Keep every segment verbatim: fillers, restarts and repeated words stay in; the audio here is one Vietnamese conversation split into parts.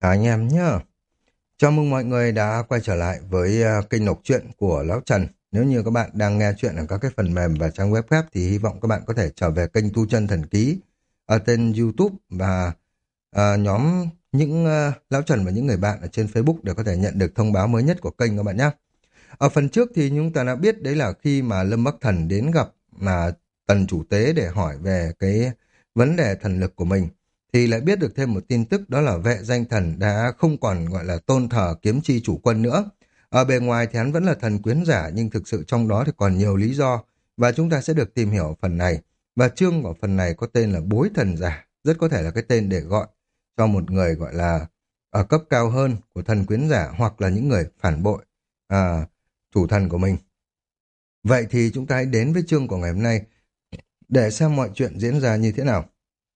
Chào anh em nhé. Chào mừng mọi người đã quay trở lại với à, kênh đọc truyện của Lão Trần. Nếu như các bạn đang nghe chuyện ở các cái phần mềm và trang web khác thì hy vọng các bạn có thể trở về kênh Tu Chân Thần Ký ở trên YouTube và à, nhóm những à, Lão Trần và những người bạn ở trên Facebook để có thể nhận được thông báo mới nhất của kênh các bạn nhé. Ở phần trước thì chúng ta đã biết đấy là khi mà Lâm Bắc Thần đến gặp mà Tần Chủ Tế để hỏi về cái vấn đề thần lực của mình thì lại biết được thêm một tin tức, đó là vệ danh thần đã không còn gọi là tôn thờ kiếm chi chủ quân nữa. Ở bề ngoài thì hắn vẫn là thần quyến giả, nhưng thực sự trong đó thì còn nhiều lý do và chúng ta sẽ được tìm hiểu ở phần này. Và chương của phần này có tên là bối thần giả, rất có thể là cái tên để gọi cho một người gọi là ở cấp cao hơn của thần quyến giả hoặc là những người phản bội à, chủ thần của mình. Vậy thì chúng ta hãy đến với chương của ngày hôm nay để xem mọi chuyện diễn ra như thế nào.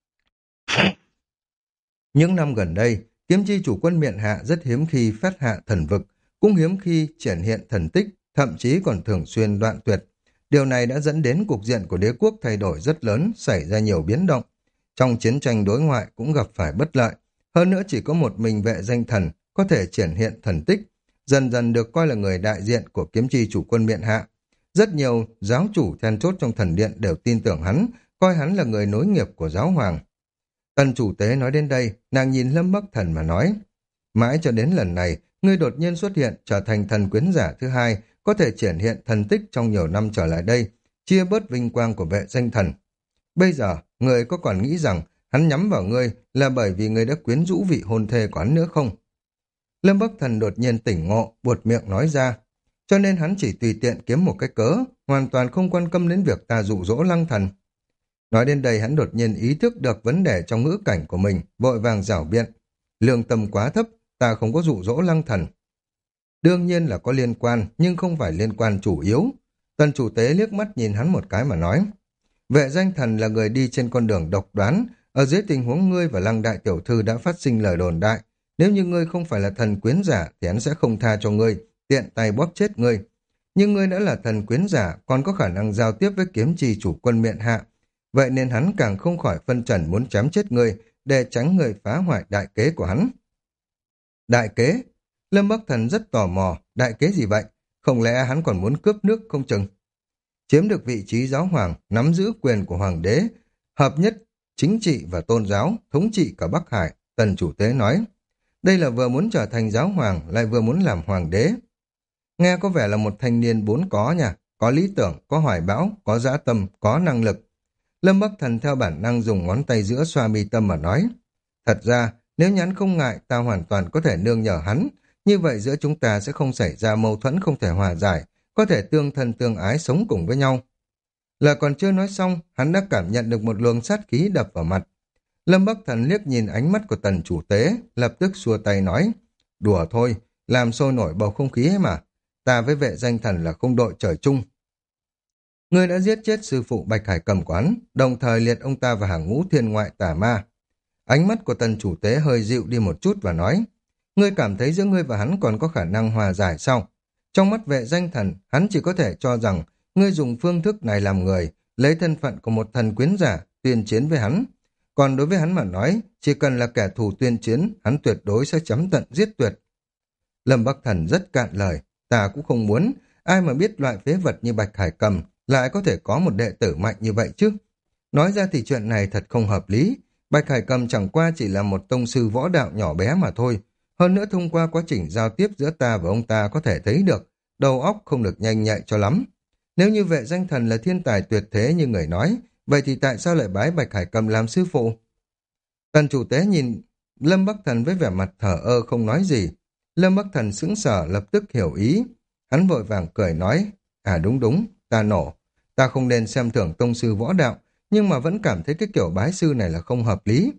Những năm gần đây, kiếm chi chủ quân miện hạ rất hiếm khi phát hạ thần vực, cũng hiếm khi triển hiện thần tích, thậm chí còn thường xuyên đoạn tuyệt. Điều này đã dẫn đến cục diện của đế quốc thay đổi rất lớn, xảy ra nhiều biến động. Trong chiến tranh đối ngoại cũng gặp phải bất lợi. Hơn nữa chỉ có một mình vệ danh thần có thể triển hiện thần tích, dần dần được coi là người đại diện của kiếm chi chủ quân miện hạ. Rất nhiều giáo chủ then chốt trong thần điện đều tin tưởng hắn, coi hắn là người nối nghiệp của giáo hoàng. Tần chủ tế nói đến đây, nàng nhìn Lâm Bắc Thần mà nói, mãi cho đến lần này, ngươi đột nhiên xuất hiện trở thành thần quyến giả thứ hai, có thể triển hiện thần tích trong nhiều năm trở lại đây, chia bớt vinh quang của vệ danh thần. Bây giờ, ngươi có còn nghĩ rằng hắn nhắm vào ngươi là bởi vì ngươi đã quyến rũ vị hôn thê của hắn nữa không? Lâm Bắc Thần đột nhiên tỉnh ngộ, buột miệng nói ra, cho nên hắn chỉ tùy tiện kiếm một cái cớ, hoàn toàn không quan tâm đến việc ta dụ dỗ Lăng Thần. Nói đến đây hắn đột nhiên ý thức được vấn đề trong ngữ cảnh của mình, vội vàng giảo biện. Lương tâm quá thấp, ta không có dụ dỗ Lăng Thần. Đương nhiên là có liên quan, nhưng không phải liên quan chủ yếu. Tần chủ tế liếc mắt nhìn hắn một cái mà nói. Vệ danh thần là người đi trên con đường độc đoán, ở dưới tình huống ngươi và Lăng đại tiểu thư đã phát sinh lời đồn đại. Nếu như ngươi không phải là thần quyến giả thì hắn sẽ không tha cho ngươi, tiện tay bóp chết ngươi. Nhưng ngươi đã là thần quyến giả, còn có khả năng giao tiếp với kiếm trì chủ quân miện hạ. Vậy nên hắn càng không khỏi phân trần muốn chém chết ngươi để tránh người phá hoại đại kế của hắn. Đại kế? Lâm Bắc Thần rất tò mò, đại kế gì vậy? Không lẽ hắn còn muốn cướp nước không chừng? Chiếm được vị trí giáo hoàng, nắm giữ quyền của hoàng đế, hợp nhất chính trị và tôn giáo, thống trị cả Bắc Hải, Tần chủ tế nói. Đây là vừa muốn trở thành giáo hoàng, lại vừa muốn làm hoàng đế. Nghe có vẻ là một thanh niên bốn có nha, có lý tưởng, có hoài bão, có dã tâm, có năng lực. Lâm Bắc Thần theo bản năng dùng ngón tay giữa xoa mi tâm mà nói. Thật ra, nếu nhắn không ngại, ta hoàn toàn có thể nương nhờ hắn. Như vậy giữa chúng ta sẽ không xảy ra mâu thuẫn không thể hòa giải, có thể tương thân tương ái sống cùng với nhau. Lời còn chưa nói xong, hắn đã cảm nhận được một luồng sát khí đập vào mặt. Lâm Bắc Thần liếc nhìn ánh mắt của tần chủ tế, lập tức xua tay nói. Đùa thôi, làm sôi nổi bầu không khí ấy mà. Ta với vệ danh thần là không đội trời chung. Ngươi đã giết chết sư phụ Bạch Hải Cầm quán, đồng thời liệt ông ta vào hàng ngũ thiên ngoại tà ma. Ánh mắt của tần chủ tế hơi dịu đi một chút và nói, ngươi cảm thấy giữa ngươi và hắn còn có khả năng hòa giải sao? Trong mắt vệ danh thần, hắn chỉ có thể cho rằng ngươi dùng phương thức này làm người, lấy thân phận của một thần quyến giả, tuyên chiến với hắn. Còn đối với hắn mà nói, chỉ cần là kẻ thù tuyên chiến, hắn tuyệt đối sẽ chấm tận giết tuyệt. Lâm Bắc Thần rất cạn lời, ta cũng không muốn, ai mà biết loại phế vật như Bạch Hải Cầm lại có thể có một đệ tử mạnh như vậy chứ. Nói ra thì chuyện này thật không hợp lý. Bạch Hải Cầm chẳng qua chỉ là một tông sư võ đạo nhỏ bé mà thôi. Hơn nữa thông qua quá trình giao tiếp giữa ta và ông ta có thể thấy được, đầu óc không được nhanh nhạy cho lắm. Nếu như vệ danh thần là thiên tài tuyệt thế như người nói, vậy thì tại sao lại bái Bạch Hải Cầm làm sư phụ? Tần chủ tế nhìn Lâm Bắc Thần với vẻ mặt thờ ơ không nói gì. Lâm Bắc Thần sững sờ lập tức hiểu ý. Hắn vội vàng cười nói, à đúng đúng, ta nổ. Ta không nên xem thường tông sư võ đạo, nhưng mà vẫn cảm thấy cái kiểu bái sư này là không hợp lý.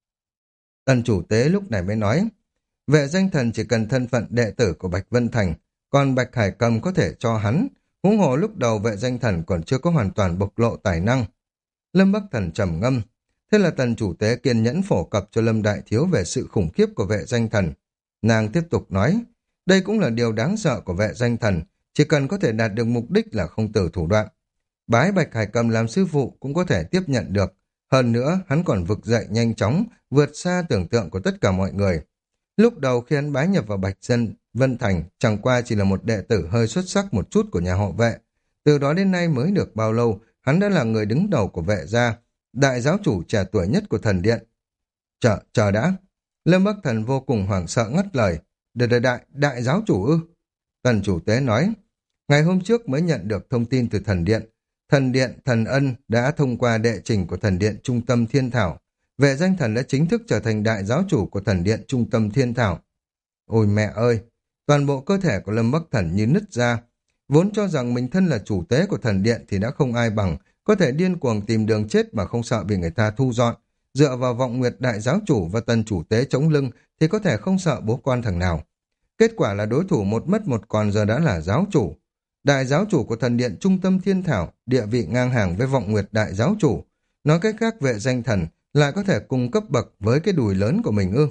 Tần chủ tế lúc này mới nói, vệ danh thần chỉ cần thân phận đệ tử của Bạch Vân Thành, còn Bạch Hải Cầm có thể cho hắn. Huống hồ lúc đầu vệ danh thần còn chưa có hoàn toàn bộc lộ tài năng. Lâm Bắc Thần trầm ngâm. Thế là tần chủ tế kiên nhẫn phổ cập cho Lâm Đại Thiếu về sự khủng khiếp của vệ danh thần. Nàng tiếp tục nói, đây cũng là điều đáng sợ của vệ danh thần, chỉ cần có thể đạt được mục đích là không từ thủ đoạn. Bái Bạch Hải Cầm làm sư phụ cũng có thể tiếp nhận được. Hơn nữa, hắn còn vực dậy nhanh chóng, vượt xa tưởng tượng của tất cả mọi người. Lúc đầu khi hắn bái nhập vào Bạch Dân Vân Thành, chẳng qua chỉ là một đệ tử hơi xuất sắc một chút của nhà họ Vệ. Từ đó đến nay mới được bao lâu, hắn đã là người đứng đầu của Vệ gia, đại giáo chủ trẻ tuổi nhất của thần điện. Chờ, chờ đã. Lâm Bắc Thần vô cùng hoảng sợ ngắt lời. Đại, đại, đại, đại giáo chủ ư? Tần chủ tế nói, ngày hôm trước mới nhận được thông tin từ thần điện. Thần điện Thần Ân đã thông qua đệ trình của thần điện Trung tâm Thiên Thảo. Vệ danh thần đã chính thức trở thành đại giáo chủ của thần điện Trung tâm Thiên Thảo. Ôi mẹ ơi! Toàn bộ cơ thể của Lâm Bắc Thần như nứt ra. Vốn cho rằng mình thân là chủ tế của thần điện thì đã không ai bằng, có thể điên cuồng tìm đường chết mà không sợ bị người ta thu dọn. Dựa vào vọng nguyệt đại giáo chủ và tần chủ tế chống lưng thì có thể không sợ bố con thằng nào. Kết quả là đối thủ một mất một còn giờ đã là giáo chủ. Đại giáo chủ của thần điện Trung tâm Thiên Thảo, địa vị ngang hàng với vọng nguyệt đại giáo chủ. Nói cách khác, vệ danh thần lại có thể cùng cấp bậc với cái đùi lớn của mình ư?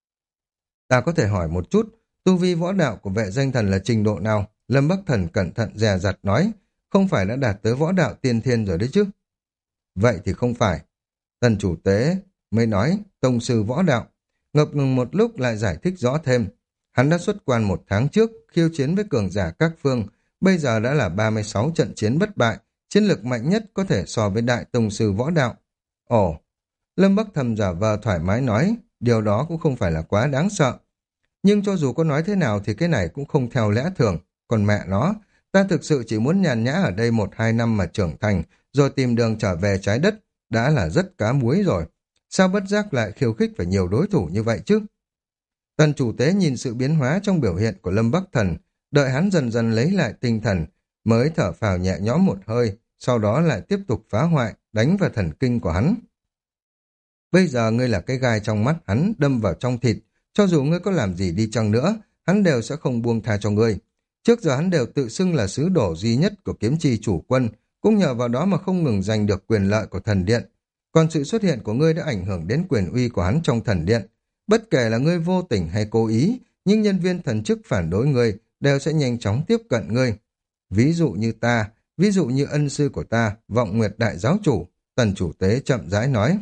Ta có thể hỏi một chút, tu vi võ đạo của vệ danh thần là trình độ nào? Lâm Bắc Thần cẩn thận dè dặt nói, không phải đã đạt tới võ đạo tiên thiên rồi đấy chứ? Vậy thì không phải. Tần chủ tế mới nói, tông sư võ đạo. Ngập ngừng một lúc lại giải thích rõ thêm. Hắn đã xuất quan một tháng trước, khiêu chiến với cường giả các phương, bây giờ đã là ba mươi sáu trận chiến bất bại, chiến lực mạnh nhất có thể so với đại tông sư võ đạo. Ồ, Lâm Bắc Thầm giả vờ thoải mái nói, điều đó cũng không phải là quá đáng sợ. Nhưng cho dù có nói thế nào thì cái này cũng không theo lẽ thường. Còn mẹ nó, ta thực sự chỉ muốn nhàn nhã ở đây một hai năm mà trưởng thành, rồi tìm đường trở về trái đất, đã là rất cá muối rồi. Sao bất giác lại khiêu khích phải nhiều đối thủ như vậy chứ? Tần chủ tế nhìn sự biến hóa trong biểu hiện của Lâm Bắc Thần, đợi hắn dần dần lấy lại tinh thần, mới thở phào nhẹ nhõm một hơi, sau đó lại tiếp tục phá hoại, đánh vào thần kinh của hắn. Bây giờ ngươi là cái gai trong mắt hắn, đâm vào trong thịt, cho dù ngươi có làm gì đi chăng nữa, hắn đều sẽ không buông tha cho ngươi. Trước giờ hắn đều tự xưng là sứ đổ duy nhất của kiếm chi chủ quân, cũng nhờ vào đó mà không ngừng giành được quyền lợi của thần điện. Còn sự xuất hiện của ngươi đã ảnh hưởng đến quyền uy của hắn trong thần điện. Bất kể là ngươi vô tình hay cố ý, nhưng nhân viên thần chức phản đối ngươi đều sẽ nhanh chóng tiếp cận ngươi. Ví dụ như ta, ví dụ như ân sư của ta, vọng nguyệt đại giáo chủ, tần chủ tế chậm rãi nói.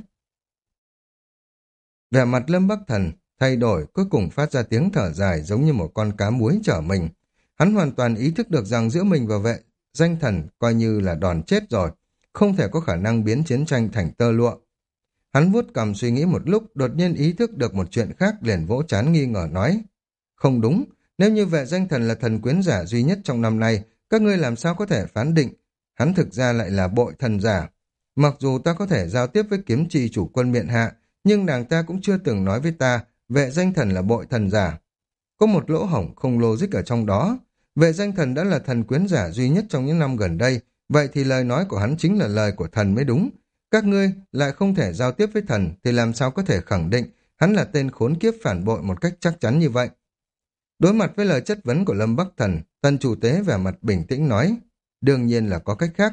Vẻ mặt Lâm Bắc Thần thay đổi, cuối cùng phát ra tiếng thở dài giống như một con cá muối chở mình. Hắn hoàn toàn ý thức được rằng giữa mình và vệ danh thần coi như là đòn chết rồi, không thể có khả năng biến chiến tranh thành tơ lụa. Hắn vuốt cằm suy nghĩ một lúc, đột nhiên ý thức được một chuyện khác, liền vỗ trán nghi ngờ nói. Không đúng, nếu như vệ danh thần là thần quyến giả duy nhất trong năm nay, các ngươi làm sao có thể phán định hắn thực ra lại là bội thần giả. Mặc dù ta có thể giao tiếp với kiếm trì chủ quân miện hạ, nhưng nàng ta cũng chưa từng nói với ta vệ danh thần là bội thần giả. Có một lỗ hổng không logic ở trong đó. Vệ danh thần đã là thần quyến giả duy nhất trong những năm gần đây, vậy thì lời nói của hắn chính là lời của thần mới đúng. Các ngươi lại không thể giao tiếp với thần thì làm sao có thể khẳng định hắn là tên khốn kiếp phản bội một cách chắc chắn như vậy. Đối mặt với lời chất vấn của Lâm Bắc Thần, tần chủ tế vẻ mặt bình tĩnh nói, đương nhiên là có cách khác.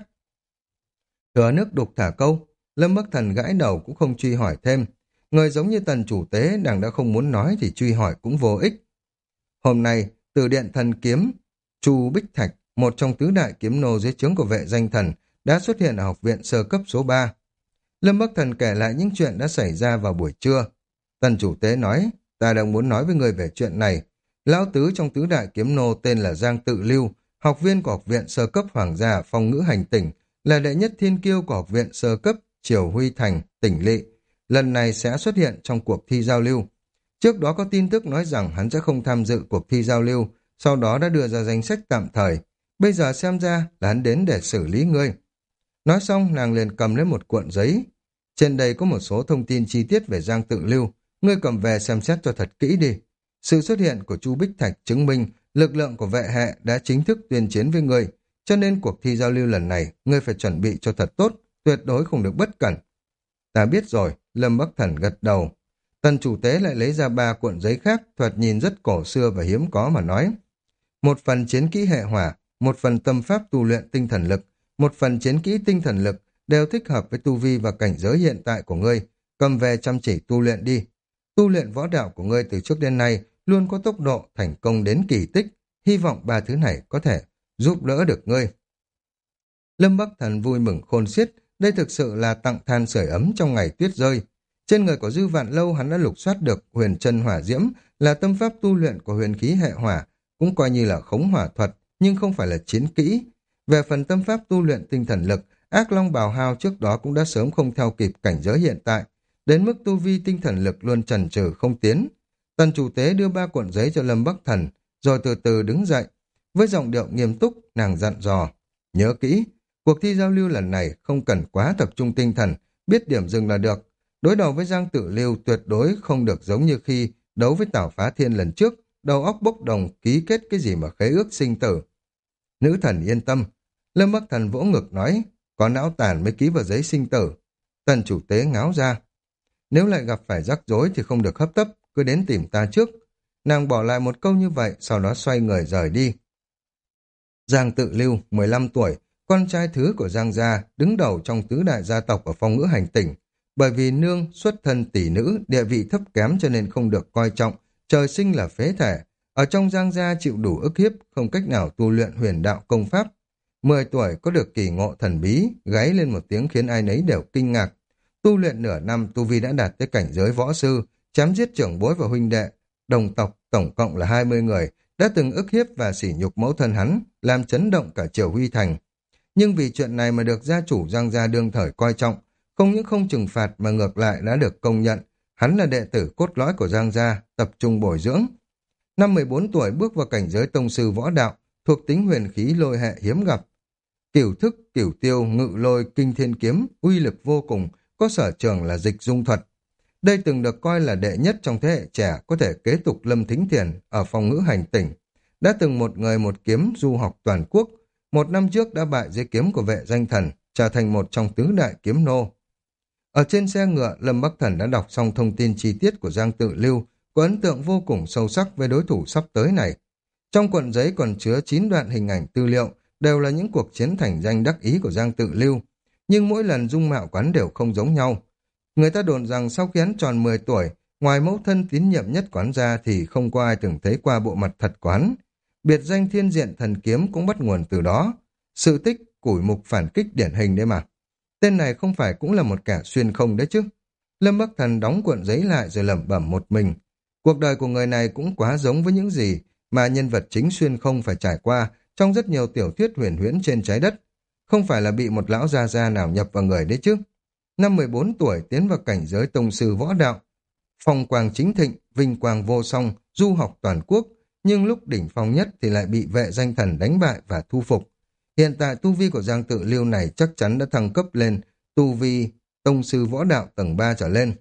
Thừa nước đục thả câu, Lâm Bắc Thần gãi đầu cũng không truy hỏi thêm. Người giống như tần chủ tế nàng đã không muốn nói thì truy hỏi cũng vô ích. Hôm nay, từ điện thần kiếm, Chu Bích Thạch, một trong tứ đại kiếm nô dưới trướng của vệ danh thần, đã xuất hiện ở học viện sơ cấp số ba. Lâm Bắc Thần kể lại những chuyện đã xảy ra vào buổi trưa. Tần chủ tế nói, ta đang muốn nói với người về chuyện này. Lão tứ trong tứ đại kiếm nô tên là Giang Tự Lưu, học viên của học viện sơ cấp Hoàng gia Phong ngữ hành tỉnh, là đệ nhất thiên kiêu của học viện sơ cấp Triều Huy Thành, tỉnh Lỵ. Lần này sẽ xuất hiện trong cuộc thi giao lưu. Trước đó có tin tức nói rằng hắn sẽ không tham dự cuộc thi giao lưu, sau đó đã đưa ra danh sách tạm thời. Bây giờ xem ra là hắn đến để xử lý ngươi. Nói xong, nàng liền cầm lấy một cuộn giấy. Trên đây có một số thông tin chi tiết về Giang Tự Lưu. Ngươi cầm về xem xét cho thật kỹ đi. Sự xuất hiện của Chu Bích Thạch chứng minh lực lượng của vệ hệ đã chính thức tuyên chiến với ngươi. Cho nên cuộc thi giao lưu lần này, ngươi phải chuẩn bị cho thật tốt, tuyệt đối không được bất cẩn. Ta biết rồi, Lâm Bắc Thần gật đầu. Tần chủ tế lại lấy ra ba cuộn giấy khác, thoạt nhìn rất cổ xưa và hiếm có mà nói. Một phần chiến kỹ hệ hỏa, một phần tâm pháp tu luyện tinh thần lực, một phần chiến kỹ tinh thần lực, đều thích hợp với tu vi và cảnh giới hiện tại của ngươi. Cầm về chăm chỉ tu luyện đi. Tu luyện võ đạo của ngươi từ trước đến nay luôn có tốc độ thành công đến kỳ tích. Hy vọng ba thứ này có thể giúp đỡ được ngươi. Lâm Bắc Thần vui mừng khôn xiết. Đây thực sự là tặng than sưởi ấm trong ngày tuyết rơi. Trên người của Dư Vạn Lâu hắn đã lục soát được huyền chân hỏa diễm, là tâm pháp tu luyện của huyền khí hệ hỏa, cũng coi như là khống hỏa thuật, nhưng không phải là chiến kỹ. Về phần tâm pháp tu luyện tinh thần lực, Ác Long Bào Hao trước đó cũng đã sớm không theo kịp cảnh giới hiện tại, đến mức tu vi tinh thần lực luôn chần chừ không tiến. Tần chủ tế đưa ba cuộn giấy cho Lâm Bắc Thần, rồi từ từ đứng dậy. Với giọng điệu nghiêm túc, nàng dặn dò, nhớ kỹ, cuộc thi giao lưu lần này không cần quá tập trung tinh thần, biết điểm dừng là được. Đối đầu với Giang Tự Lưu tuyệt đối không được giống như khi đấu với Tào Phá Thiên lần trước, đầu óc bốc đồng ký kết cái gì mà khế ước sinh tử. Nữ thần yên tâm. Lâm Bắc Thần vỗ ngực nói, có não tàn mới ký vào giấy sinh tử. Tần chủ tế ngáo ra, nếu lại gặp phải rắc rối thì không được hấp tấp, cứ đến tìm ta trước. Nàng bỏ lại một câu như vậy, sau đó xoay người rời đi. Giang Tự Lưu, mười lăm tuổi, con trai thứ của Giang gia, đứng đầu trong tứ đại gia tộc ở phong ngữ hành tỉnh. Bởi vì nương xuất thân tỷ nữ, địa vị thấp kém cho nên không được coi trọng, trời sinh là phế thể. Ở trong Giang gia chịu đủ ức hiếp, không cách nào tu luyện huyền đạo công pháp. Mười tuổi có được kỳ ngộ thần bí, gáy lên một tiếng khiến ai nấy đều kinh ngạc. Tu luyện nửa năm, tu vi đã đạt tới cảnh giới võ sư, chém giết trưởng bối và huynh đệ. Đồng tộc tổng cộng là hai mươi người, đã từng ức hiếp và sỉ nhục mẫu thân hắn, làm chấn động cả Triều Huy Thành. Nhưng vì chuyện này mà được gia chủ Giang gia đương thời coi trọng, không những không trừng phạt mà ngược lại đã được công nhận. Hắn là đệ tử cốt lõi của Giang gia, tập trung bồi dưỡng. Năm mười bốn tuổi bước vào cảnh giới tông sư võ đạo, thuộc tính huyền khí lôi hệ hiếm gặp. Cửu thức, cửu tiêu, ngự lôi, kinh thiên kiếm, uy lực vô cùng, có sở trường là dịch dung thuật. Đây từng được coi là đệ nhất trong thế hệ trẻ có thể kế tục Lâm Thính Thiền ở phong ngữ hành tỉnh. Đã từng một người một kiếm du học toàn quốc, một năm trước đã bại dưới kiếm của vệ danh thần, trở thành một trong tứ đại kiếm nô. Ở trên xe ngựa, Lâm Bắc Thần đã đọc xong thông tin chi tiết của Giang Tự Lưu, có ấn tượng vô cùng sâu sắc với đối thủ sắp tới này. Trong cuộn giấy còn chứa chín đoạn hình ảnh tư liệu, đều là những cuộc chiến thành danh đắc ý của Giang Tự Lưu, nhưng mỗi lần dung mạo quán đều không giống nhau. Người ta đồn rằng sau khi hắn tròn mười tuổi, ngoài mẫu thân tín nhiệm nhất quán ra thì không có ai từng thấy qua bộ mặt thật quán. Biệt danh Thiên Diện Thần Kiếm cũng bắt nguồn từ đó. Sự tích củi mục phản kích điển hình đấy mà. Tên này không phải cũng là một kẻ xuyên không đấy chứ. Lâm Bắc Thần đóng cuộn giấy lại rồi lẩm bẩm một mình. Cuộc đời của người này cũng quá giống với những gì mà nhân vật chính xuyên không phải trải qua trong rất nhiều tiểu thuyết huyền huyễn trên trái đất. Không phải là bị một lão gia gia nào nhập vào người đấy chứ. Năm mười bốn tuổi tiến vào cảnh giới tông sư võ đạo. Phong quang chính thịnh, vinh quang vô song, du học toàn quốc, nhưng lúc đỉnh phong nhất thì lại bị vệ danh thần đánh bại và thu phục. Hiện tại tu vi của Giang Tự Lưu này chắc chắn đã thăng cấp lên tu vi tông sư võ đạo tầng ba trở lên.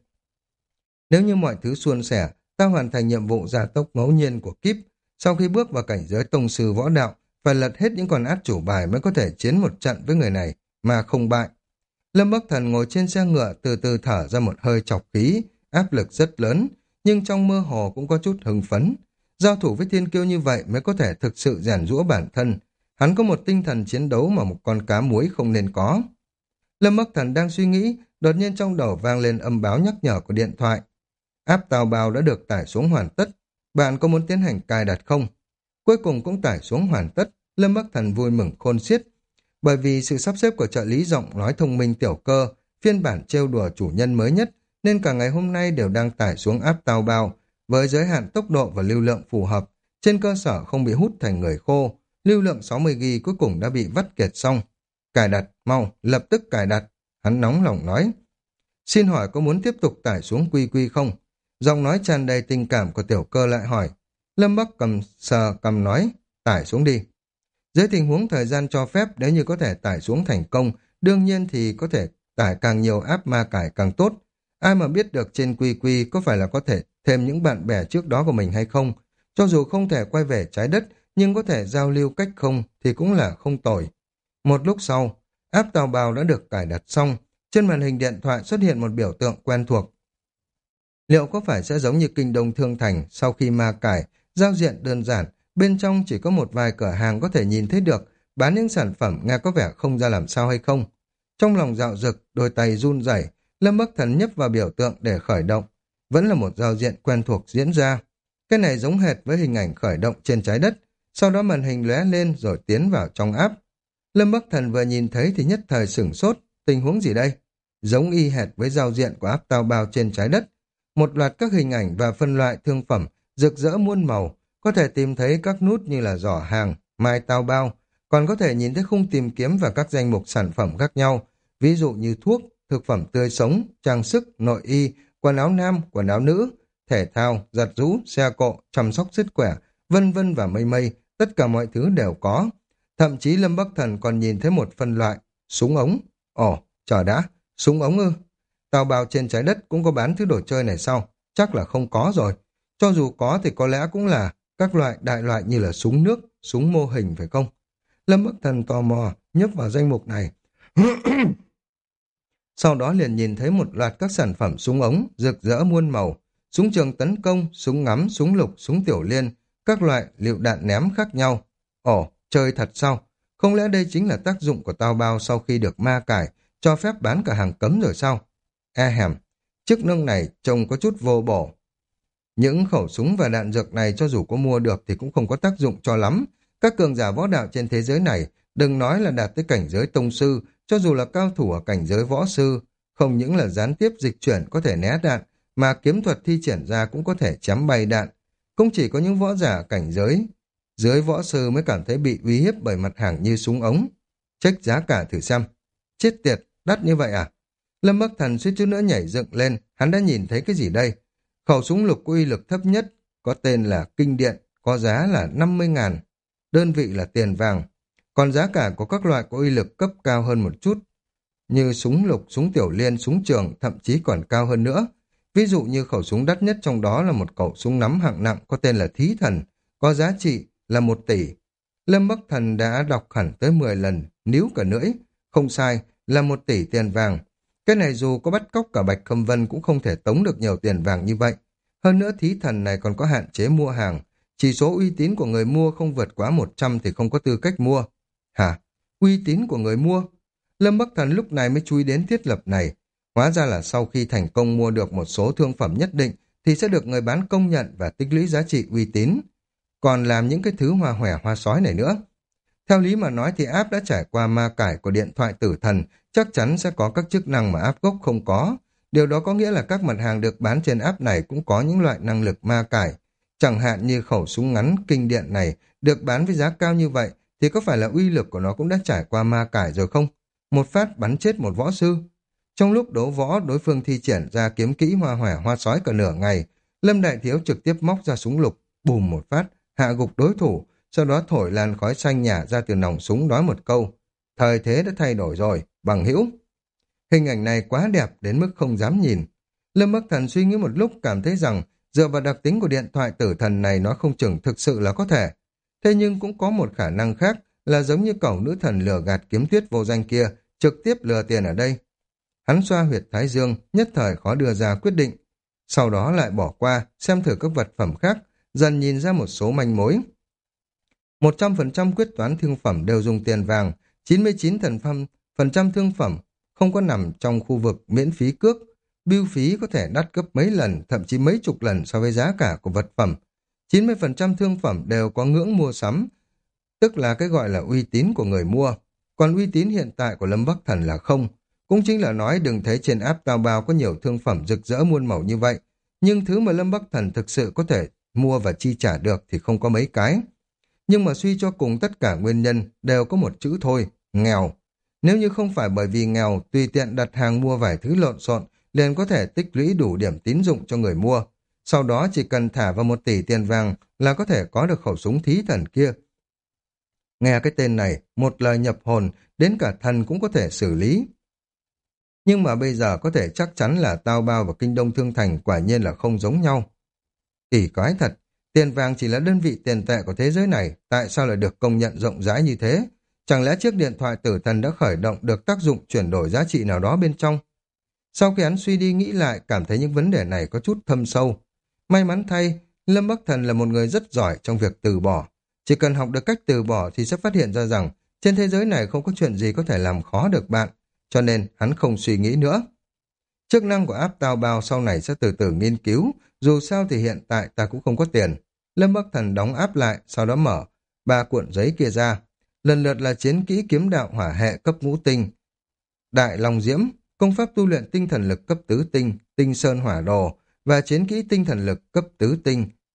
Nếu như mọi thứ suôn sẻ, ta hoàn thành nhiệm vụ gia tốc ngẫu nhiên của kíp, sau khi bước vào cảnh giới tông sư võ đạo, phải lật hết những con át chủ bài mới có thể chiến một trận với người này mà không bại. Lâm Bắc Thần ngồi trên xe ngựa từ từ thở ra một hơi chọc khí, áp lực rất lớn, nhưng trong mơ hồ cũng có chút hưng phấn. Giao thủ với thiên kiêu như vậy mới có thể thực sự rèn giũa bản thân. Hắn có một tinh thần chiến đấu mà một con cá muối không nên có. Lâm Bắc Thần đang suy nghĩ, đột nhiên trong đầu vang lên âm báo nhắc nhở của điện thoại. App Tào Bào đã được tải xuống hoàn tất. Bạn có muốn tiến hành cài đặt không? Cuối cùng cũng tải xuống hoàn tất. Lâm Bắc Thần vui mừng khôn xiết. Bởi vì sự sắp xếp của trợ lý giọng nói thông minh Tiểu Cơ, phiên bản trêu đùa chủ nhân mới nhất, nên cả ngày hôm nay đều đang tải xuống app Tào Bào với giới hạn tốc độ và lưu lượng phù hợp, trên cơ sở không bị hút thành người khô. Lưu lượng sáu mươi gi ga bai cuối cùng đã bị vắt kiệt xong. Cài đặt, mau, lập tức cài đặt. Hắn nóng lòng nói. Xin hỏi có muốn tiếp tục tải xuống quy quy không? Giọng nói tràn đầy tình cảm của Tiểu Cơ lại hỏi. Lâm Bắc cầm sờ cầm nói, tải xuống đi. Dưới tình huống thời gian cho phép, nếu như có thể tải xuống thành công, đương nhiên thì có thể tải càng nhiều app ma cải càng tốt. Ai mà biết được trên quy quy có phải là có thể thêm những bạn bè trước đó của mình hay không? Cho dù không thể quay về trái đất, nhưng có thể giao lưu cách không thì cũng là không tồi. Một lúc sau, app Tào Bào đã được cài đặt xong, trên màn hình điện thoại xuất hiện một biểu tượng quen thuộc. Liệu có phải sẽ giống như Kinh Đông Thương Thành sau khi ma cải, giao diện đơn giản, bên trong chỉ có một vài cửa hàng có thể nhìn thấy được, bán những sản phẩm nghe có vẻ không ra làm sao hay không? Trong lòng dạo dực, đôi tay run rẩy, Lâm Bắc Thần nhấp vào biểu tượng để khởi động. Vẫn là một giao diện quen thuộc diễn ra. Cái này giống hệt với hình ảnh khởi động trên trái đất, sau đó màn hình lóe lên rồi tiến vào trong app. Lâm Bắc Thần vừa nhìn thấy thì nhất thời sửng sốt, tình huống gì đây? Giống y hệt với giao diện của app Tào Bào trên trái đất. Một loạt các hình ảnh và phân loại thương phẩm rực rỡ muôn màu, có thể tìm thấy các nút như là giỏ hàng, mai tao bao, còn có thể nhìn thấy khung tìm kiếm và các danh mục sản phẩm khác nhau, ví dụ như thuốc, thực phẩm tươi sống, trang sức, nội y, quần áo nam, quần áo nữ, thể thao, giặt giũ, xe cộ, chăm sóc sức khỏe, vân vân và mây mây, tất cả mọi thứ đều có. Thậm chí Lâm Bắc Thần còn nhìn thấy một phân loại, súng ống. Ồ, chờ đã, súng ống ư? Tào bào trên trái đất cũng có bán thứ đồ chơi này sao? Chắc là không có rồi. Cho dù có thì có lẽ cũng là các loại đại loại như là súng nước, súng mô hình phải không? Lâm Bắc Thần tò mò, nhấp vào danh mục này. Sau đó liền nhìn thấy một loạt các sản phẩm súng ống, rực rỡ muôn màu, súng trường tấn công, súng ngắm, súng lục, súng tiểu liên, các loại lựu đạn ném khác nhau. Ồ, chơi thật sao? Không lẽ đây chính là tác dụng của tao bao sau khi được ma cải, cho phép bán cả hàng cấm rồi sao? E hèm, chức năng này trông có chút vô bổ. Những khẩu súng và đạn dược này cho dù có mua được thì cũng không có tác dụng cho lắm. Các cường giả võ đạo trên thế giới này, đừng nói là đạt tới cảnh giới tông sư, cho dù là cao thủ ở cảnh giới võ sư, không những là gián tiếp dịch chuyển có thể né đạn, mà kiếm thuật thi triển ra cũng có thể chém bay đạn. Cũng chỉ có những võ giả cảnh giới dưới võ sư mới cảm thấy bị uy hiếp bởi mặt hàng như súng ống. Check giá cả thử xem. Chết tiệt, đắt như vậy à? Lâm Bắc Thần suýt chút nữa nhảy dựng lên, hắn đã nhìn thấy cái gì đây? Khẩu súng lục có uy lực thấp nhất, có tên là Kinh Điện, có giá là năm mươi ngàn, đơn vị là tiền vàng. Còn giá cả của các loại có uy lực cấp cao hơn một chút, như súng lục, súng tiểu liên, súng trường, thậm chí còn cao hơn nữa. Ví dụ như khẩu súng đắt nhất trong đó là một khẩu súng nắm hạng nặng có tên là Thí Thần, có giá trị là một tỷ. Lâm Bắc Thần đã đọc hẳn tới mười lần, níu cả lưỡi, không sai, là một tỷ tiền vàng. Cái này dù có bắt cóc cả Bạch Khâm Vân cũng không thể tống được nhiều tiền vàng như vậy. Hơn nữa Thí Thần này còn có hạn chế mua hàng, chỉ số uy tín của người mua không vượt quá một trăm thì không có tư cách mua. Hả? Uy tín của người mua? Lâm Bắc Thần lúc này mới chú ý đến thiết lập này. Hóa ra là sau khi thành công mua được một số thương phẩm nhất định thì sẽ được người bán công nhận và tích lũy giá trị uy tín. Còn làm những cái thứ hoa hòe hoa sói này nữa. Theo lý mà nói thì app đã trải qua ma cải của điện thoại tử thần, chắc chắn sẽ có các chức năng mà app gốc không có. Điều đó có nghĩa là các mặt hàng được bán trên app này cũng có những loại năng lực ma cải. Chẳng hạn như khẩu súng ngắn Kinh Điện này được bán với giá cao như vậy thì có phải là uy lực của nó cũng đã trải qua ma cải rồi không? Một phát bắn chết một võ sư. Trong lúc đấu võ, đối phương thi triển ra kiếm kỹ hoa hòe hoa sói cả nửa ngày, Lâm Đại Thiếu trực tiếp móc ra súng lục, bùm một phát, hạ gục đối thủ, sau đó thổi làn khói xanh nhả ra từ nòng súng nói một câu: thời thế đã thay đổi rồi, bằng hữu. Hình ảnh này quá đẹp đến mức không dám nhìn. Lâm Bắc Thần suy nghĩ một lúc, cảm thấy rằng dựa vào đặc tính của điện thoại tử thần này nó không chừng thực sự là có thể. Thế nhưng cũng có một khả năng khác là giống như cẩu nữ thần lừa gạt kiếm tuyết vô danh kia, trực tiếp lừa tiền ở đây. Hắn xoa huyệt thái dương, nhất thời khó đưa ra quyết định. Sau đó lại bỏ qua, xem thử các vật phẩm khác, dần nhìn ra một số manh mối. một trăm phần trăm quyết toán thương phẩm đều dùng tiền vàng, chín mươi chín phần trăm thương phẩm không có nằm trong khu vực miễn phí cước. Bưu phí có thể đắt gấp mấy lần, thậm chí mấy chục lần so với giá cả của vật phẩm. chín mươi phần trăm thương phẩm đều có ngưỡng mua sắm, tức là cái gọi là uy tín của người mua. Còn uy tín hiện tại của Lâm Bắc Thần là không. Cũng chính là nói đừng thấy trên app Taobao có nhiều thương phẩm rực rỡ muôn màu như vậy, nhưng thứ mà Lâm Bắc Thần thực sự có thể mua và chi trả được thì không có mấy cái. Nhưng mà suy cho cùng tất cả nguyên nhân đều có một chữ thôi, nghèo. Nếu như không phải bởi vì nghèo, tùy tiện đặt hàng mua vài thứ lộn xộn, liền có thể tích lũy đủ điểm tín dụng cho người mua. Sau đó chỉ cần thả vào một tỷ tiền vàng là có thể có được khẩu súng Thí Thần kia. Nghe cái tên này, một lời nhập hồn, đến cả thần cũng có thể xử lý. Nhưng mà bây giờ có thể chắc chắn là Taobao và Kinh Đông Thương Thành quả nhiên là không giống nhau. Kỳ quái thật, tiền vàng chỉ là đơn vị tiền tệ của thế giới này, tại sao lại được công nhận rộng rãi như thế? Chẳng lẽ chiếc điện thoại tử thần đã khởi động được tác dụng chuyển đổi giá trị nào đó bên trong? Sau khi hắn suy đi nghĩ lại, cảm thấy những vấn đề này có chút thâm sâu. May mắn thay, Lâm Bắc Thần là một người rất giỏi trong việc từ bỏ. Chỉ cần học được cách từ bỏ thì sẽ phát hiện ra rằng trên thế giới này không có chuyện gì có thể làm khó được bạn, cho nên hắn không suy nghĩ nữa. Chức năng của app Taobao sau này sẽ từ từ nghiên cứu, dù sao thì hiện tại ta cũng không có tiền. Lâm Bắc Thần đóng app lại, sau đó mở ba cuộn giấy kia ra. Lần lượt là chiến kỹ kiếm đạo hỏa hệ cấp ngũ tinh, Đại Long Diễm, công pháp tu luyện tinh thần lực cấp tứ tinh, Tinh Sơn Hỏa Đồ và chiến kỹ tinh thần lực cấp tứ tinh,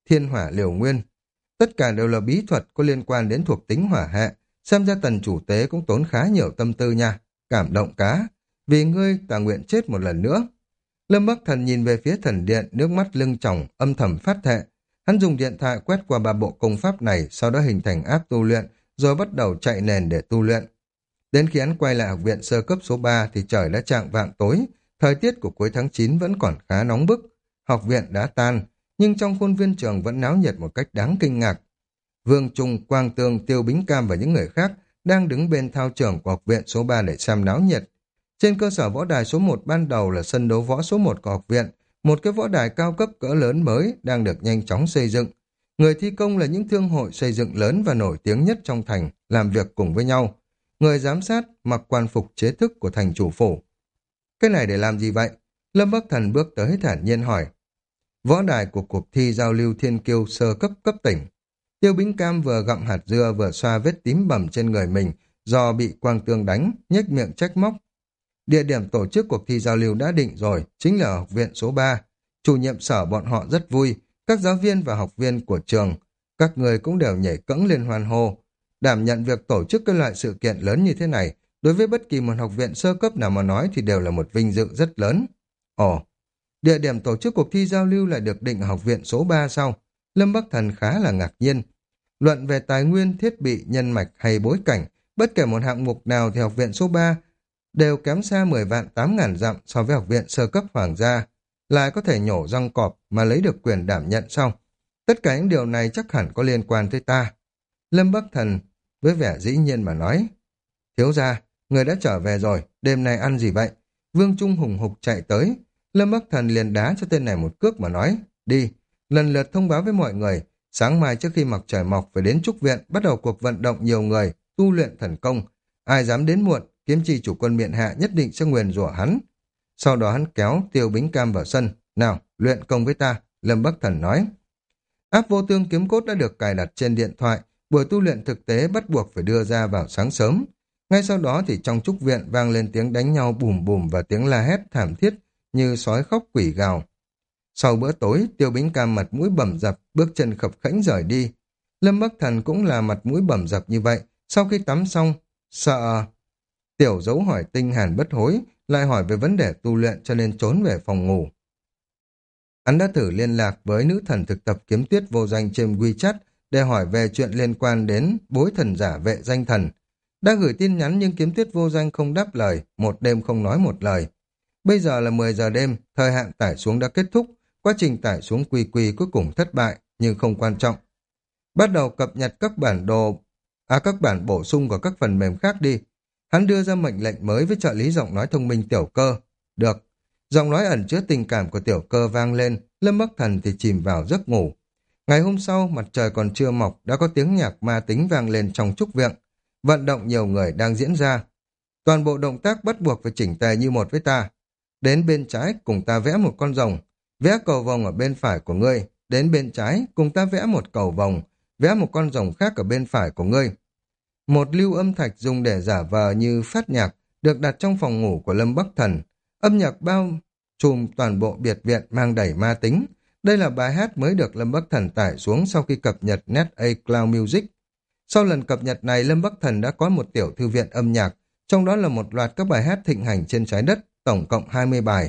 thiên hỏa liều nguyên. Tất cả đều là bí thuật có liên quan đến thuộc tính hỏa hệ, xem ra Tần chủ tế cũng tốn khá nhiều tâm tư nha, cảm động cá, vì ngươi ta nguyện chết một lần nữa. Lâm Bắc Thần nhìn về phía thần điện, nước mắt lưng tròng, âm thầm phát thệ. Hắn dùng điện thoại quét qua ba bộ công pháp này, sau đó hình thành app tu luyện, rồi bắt đầu chạy nền để tu luyện. Đến khi hắn quay lại học viện sơ cấp số ba thì trời đã chạng vạng tối, thời tiết của cuối tháng chín vẫn còn khá nóng bức. Học viện đã tan, nhưng trong khuôn viên trường vẫn náo nhiệt một cách đáng kinh ngạc. Vương Trung, Quang Tương, Tiêu Bính Cam và những người khác đang đứng bên thao trường của học viện số ba để xem náo nhiệt. Trên cơ sở võ đài số một ban đầu là sân đấu võ số một của học viện, một cái võ đài cao cấp cỡ lớn mới đang được nhanh chóng xây dựng. Người thi công là những thương hội xây dựng lớn và nổi tiếng nhất trong thành, làm việc cùng với nhau. Người giám sát mặc quan phục chế thức của thành chủ phủ. Cái này để làm gì vậy? Lâm Bắc Thần bước tới thản nhiên hỏi. Võ đài của cuộc thi giao lưu thiên kiêu sơ cấp cấp tỉnh. Tiêu Bính Cam vừa gặm hạt dưa vừa xoa vết tím bầm trên người mình do bị Quang Tương đánh, nhếch miệng trách móc. Địa điểm tổ chức cuộc thi giao lưu đã định rồi, chính là học viện số ba. Chủ nhiệm sở bọn họ rất vui, các giáo viên và học viên của trường, các người cũng đều nhảy cẫng lên hoan hô. Đảm nhận việc tổ chức cái loại sự kiện lớn như thế này, đối với bất kỳ một học viện sơ cấp nào mà nói thì đều là một vinh dự rất lớn. Ồ, địa điểm tổ chức cuộc thi giao lưu lại được định ở học viện số ba sao? Lâm Bắc Thần khá là ngạc nhiên. Luận về tài nguyên, thiết bị, nhân mạch hay bối cảnh, bất kể một hạng mục nào thì học viện số ba đều kém xa mười vạn tám ngàn dặm so với học viện sơ cấp hoàng gia. Lại có thể nhổ răng cọp mà lấy được quyền đảm nhận xong. Tất cả những điều này chắc hẳn có liên quan tới ta. Lâm Bắc Thần với vẻ dĩ nhiên mà nói. Thiếu gia, người đã trở về rồi, đêm nay ăn gì vậy? Vương Trung hùng hục chạy tới. Lâm Bắc Thần liền đá cho tên này một cước mà nói. Đi, lần lượt thông báo với mọi người. Sáng mai trước khi mặt trời mọc phải đến trúc viện bắt đầu cuộc vận động nhiều người, tu luyện thần công. Ai dám đến muộn, kiếm chi chủ quân miện hạ nhất định sẽ nguyền rủa hắn. Sau đó hắn kéo Tiêu Bính Cam vào sân. Nào, luyện công với ta, Lâm Bắc Thần nói. Áp vô tương kiếm cốt đã được cài đặt trên điện thoại, buổi tu luyện thực tế bắt buộc phải đưa ra vào sáng sớm. Ngay sau đó thì trong trúc viện vang lên tiếng đánh nhau bùm bùm và tiếng la hét thảm thiết như sói khóc quỷ gào. Sau bữa tối, Tiêu Bính Cam mặt mũi bầm dập, bước chân khập khẽnh rời đi. Lâm Bắc Thần cũng là mặt mũi bầm dập như vậy, sau khi tắm xong, sợ... Tiểu Dấu hỏi tinh hàn bất hối, lại hỏi về vấn đề tu luyện cho nên trốn về phòng ngủ. Hắn đã thử liên lạc với nữ thần thực tập kiếm tuyết vô danh trên WeChat để hỏi về chuyện liên quan đến bối thần giả vệ danh thần. Đã gửi tin nhắn nhưng kiếm tuyết vô danh không đáp lời, một đêm không nói một lời. Bây giờ là mười giờ đêm, thời hạn tải xuống đã kết thúc, quá trình tải xuống quy quy cuối cùng thất bại, nhưng không quan trọng. Bắt đầu cập nhật các bản đồ, à các bản bổ sung của các phần mềm khác đi. Hắn đưa ra mệnh lệnh mới với trợ lý giọng nói thông minh Tiểu Cơ. Được. Giọng nói ẩn chứa tình cảm của Tiểu Cơ vang lên, Lâm Bắc Thần thì chìm vào giấc ngủ. Ngày hôm sau, mặt trời còn chưa mọc, đã có tiếng nhạc ma tính vang lên trong trúc viện. Vận động nhiều người đang diễn ra. Toàn bộ động tác bắt buộc phải chỉnh tề như một với ta. Đến bên trái, cùng ta vẽ một con rồng. Vẽ cầu vồng ở bên phải của ngươi. Đến bên trái, cùng ta vẽ một cầu vồng. Vẽ một con rồng khác ở bên phải của ngươi. Một lưu âm thạch dùng để giả vờ như phát nhạc được đặt trong phòng ngủ của Lâm Bắc Thần. Âm nhạc bao trùm toàn bộ biệt viện mang đầy ma tính. Đây là bài hát mới được Lâm Bắc Thần tải xuống sau khi cập nhật Net A Cloud Music. Sau lần cập nhật này, Lâm Bắc Thần đã có một tiểu thư viện âm nhạc, trong đó là một loạt các bài hát thịnh hành trên trái đất, tổng cộng hai mươi bài.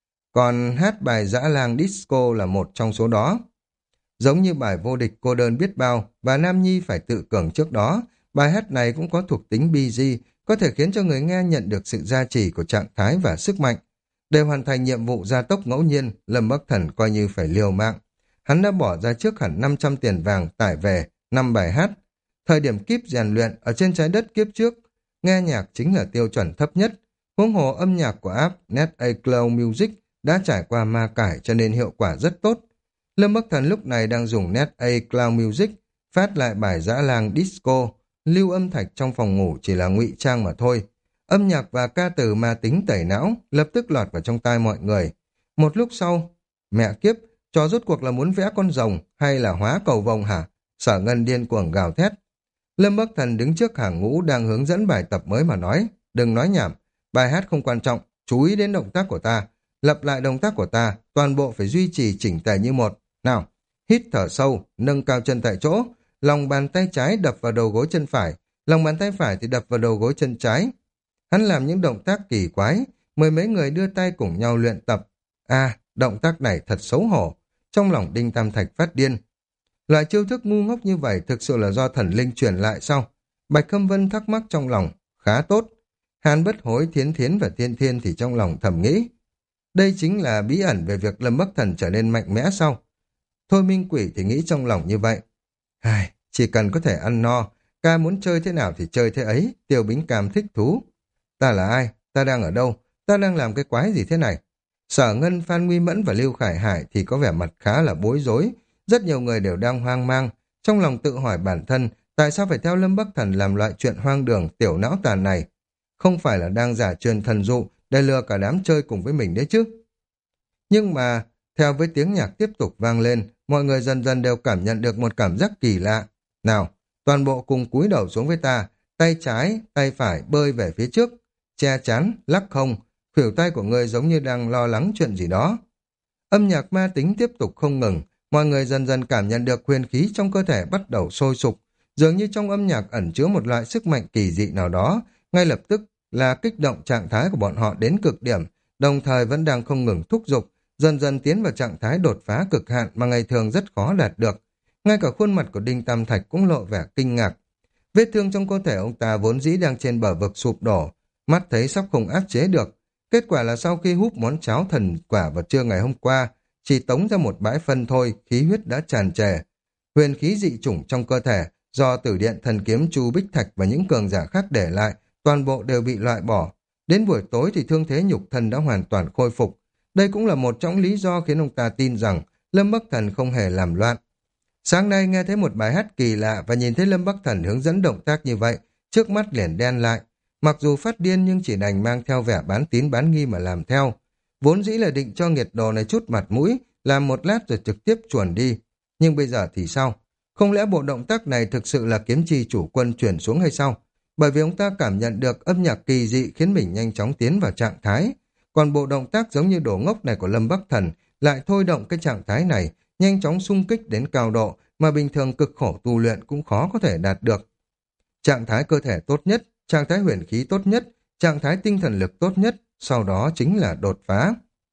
Còn hát bài Dã Lang Disco là một trong số đó. Giống như bài Vô địch cô đơn biết bao và Nam Nhi phải tự cường trước đó, bài hát này cũng có thuộc tính bi gi, có thể khiến cho người nghe nhận được sự gia trì của trạng thái và sức mạnh. Để hoàn thành nhiệm vụ gia tốc ngẫu nhiên, Lâm Bắc Thần coi như phải liều mạng. Hắn đã bỏ ra trước hẳn năm trăm tiền vàng tải về năm bài hát. Thời điểm kíp rèn luyện ở trên trái đất kiếp trước, nghe nhạc chính là tiêu chuẩn thấp nhất. Huống hồ âm nhạc của app Net A Cloud Music đã trải qua ma cải cho nên hiệu quả rất tốt. Lâm Bắc Thần lúc này đang dùng Net A Cloud Music phát lại bài Dã Lang Disco. Lưu âm thạch trong phòng ngủ chỉ là ngụy trang mà thôi. Âm nhạc và ca từ ma tính tẩy não lập tức lọt vào trong tai mọi người. Một lúc sau, mẹ kiếp, trò rốt cuộc là muốn vẽ con rồng hay là hóa cầu vồng hả? Sở Ngân điên cuồng gào thét. Lâm Bắc Thần đứng trước hàng ngũ đang hướng dẫn bài tập mới mà nói. Đừng nói nhảm, bài hát không quan trọng, chú ý đến động tác của ta. Lặp lại động tác của ta, toàn bộ phải duy trì chỉnh tề như một. Nào, hít thở sâu, nâng cao chân tại chỗ, lòng bàn tay trái đập vào đầu gối chân phải, lòng bàn tay phải thì đập vào đầu gối chân trái. Hắn làm những động tác kỳ quái, mười mấy người đưa tay cùng nhau luyện tập. À, động tác này thật xấu hổ. Trong lòng Đinh Tam Thạch phát điên. Loại chiêu thức ngu ngốc như vậy thực sự là do thần linh truyền lại sao? Bạch Khâm Vân thắc mắc trong lòng, khá tốt. Hàn Bất Hối, Thiến Thiến và Thiên Thiên thì trong lòng thầm nghĩ. Đây chính là bí ẩn về việc Lâm Bắc Thần trở nên mạnh mẽ sao? Thôi Minh Quỷ thì nghĩ trong lòng như vậy. Ai, chỉ cần có thể ăn no, ca muốn chơi thế nào thì chơi thế ấy, Tiêu Bính Cam thích thú. Ta là ai? Ta đang ở đâu? Ta đang làm cái quái gì thế này? Sở Ngân, Phan Nguy Mẫn và Lưu Khải Hải thì có vẻ mặt khá là bối rối. Rất nhiều người đều đang hoang mang, trong lòng tự hỏi bản thân tại sao phải theo Lâm Bắc Thần làm loại chuyện hoang đường tiểu não tàn này. Không phải là đang giả truyền thần dụ để lừa cả đám chơi cùng với mình đấy chứ. Nhưng mà, theo với tiếng nhạc tiếp tục vang lên, mọi người dần dần đều cảm nhận được một cảm giác kỳ lạ. Nào, toàn bộ cùng cúi đầu xuống với ta, tay trái, tay phải bơi về phía trước, che chắn, lắc không, khuỷu tay của người giống như đang lo lắng chuyện gì đó. Âm nhạc ma tính tiếp tục không ngừng, mọi người dần dần cảm nhận được huyền khí trong cơ thể bắt đầu sôi sục, dường như trong âm nhạc ẩn chứa một loại sức mạnh kỳ dị nào đó, ngay lập tức là kích động trạng thái của bọn họ đến cực điểm, đồng thời vẫn đang không ngừng thúc giục, dần dần tiến vào trạng thái đột phá cực hạn mà ngày thường rất khó đạt được. Ngay cả khuôn mặt của Đinh Tam Thạch cũng lộ vẻ kinh ngạc. Vết thương trong cơ thể ông ta vốn dĩ đang trên bờ vực sụp đổ, mắt thấy sắp không áp chế được. Kết quả là sau khi húp món cháo thần quả vào trưa ngày hôm qua, chỉ tống ra một bãi phân thôi, khí huyết đã tràn trề. Huyền khí dị chủng trong cơ thể, do tử điện thần kiếm Chu Bích Thạch và những cường giả khác để lại, toàn bộ đều bị loại bỏ. Đến buổi tối thì thương thế nhục thân đã hoàn toàn khôi phục. Đây cũng là một trong lý do khiến ông ta tin rằng Lâm Bắc Thần không hề làm loạn. Sáng nay nghe thấy một bài hát kỳ lạ và nhìn thấy Lâm Bắc Thần hướng dẫn động tác như vậy, trước mắt liền đen lại. Mặc dù phát điên nhưng chỉ đành mang theo vẻ bán tín bán nghi mà làm theo. Vốn dĩ là định cho nghiệt đồ này chút mặt mũi, làm một lát rồi trực tiếp chuồn đi. Nhưng bây giờ thì sao? Không lẽ bộ động tác này thực sự là kiếm chi chủ quân chuyển xuống hay sao? Bởi vì ông ta cảm nhận được âm nhạc kỳ dị khiến mình nhanh chóng tiến vào trạng thái. Còn bộ động tác giống như đồ ngốc này của Lâm Bắc Thần lại thôi động cái trạng thái này, nhanh chóng xung kích đến cao độ mà bình thường cực khổ tu luyện cũng khó có thể đạt được. Trạng thái cơ thể tốt nhất, trạng thái huyền khí tốt nhất, trạng thái tinh thần lực tốt nhất, sau đó chính là đột phá.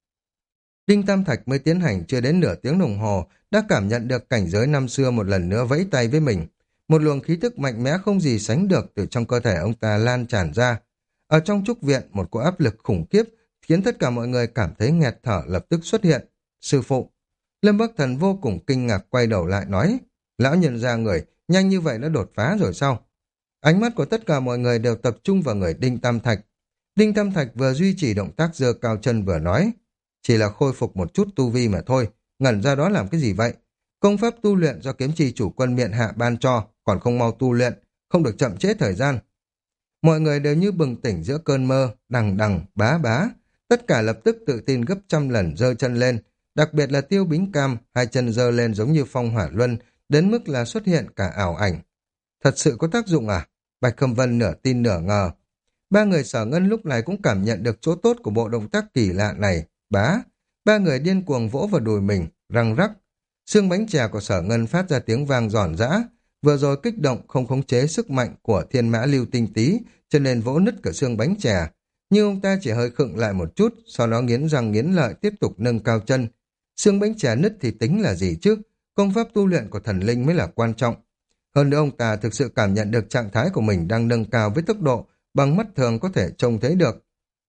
Đinh Tam Thạch mới tiến hành chưa đến nửa tiếng đồng hồ, đã cảm nhận được cảnh giới năm xưa một lần nữa vẫy tay với mình. Một luồng khí tức mạnh mẽ không gì sánh được từ trong cơ thể ông ta lan tràn ra. Ở trong trúc viện, một cỗ áp lực khủng khiếp khiến tất cả mọi người cảm thấy nghẹt thở lập tức xuất hiện. Sư phụ. Lâm Bắc Thần vô cùng kinh ngạc quay đầu lại nói, lão nhân ra người, nhanh như vậy đã đột phá rồi sao? Ánh mắt của tất cả mọi người đều tập trung vào người Đinh Tam Thạch. Đinh Tam Thạch vừa duy trì động tác giơ cao chân vừa nói, chỉ là khôi phục một chút tu vi mà thôi, ngẩn ra đó làm cái gì vậy? Công pháp tu luyện do kiếm trì chủ quân miện hạ ban cho, còn không mau tu luyện, không được chậm trễ thời gian. Mọi người đều như bừng tỉnh giữa cơn mơ, đằng đằng, bá bá. Tất cả lập tức tự tin gấp trăm lần giơ chân lên, đặc biệt là Tiêu Bính Cam, hai chân giơ lên giống như phong hỏa luân, đến mức là xuất hiện cả ảo ảnh. Thật sự có tác dụng à? Bạch Khâm Vân nửa tin nửa ngờ. Ba người Sở Ngân lúc này cũng cảm nhận được chỗ tốt của bộ động tác kỳ lạ này. Bá! Ba người điên cuồng vỗ vào đùi mình, răng rắc. Xương bánh chè của Sở Ngân phát ra tiếng vang giòn giã. Vừa rồi kích động không khống chế sức mạnh của thiên mã lưu tinh tý, cho nên vỗ nứt cả xương bánh chè. Nhưng ông ta chỉ hơi khựng lại một chút, sau đó nghiến răng nghiến lợi tiếp tục nâng cao chân. Xương bánh chè nứt thì tính là gì chứ? Công pháp tu luyện của thần linh mới là quan trọng. Hơn nữa ông ta thực sự cảm nhận được trạng thái của mình đang nâng cao với tốc độ bằng mắt thường có thể trông thấy được.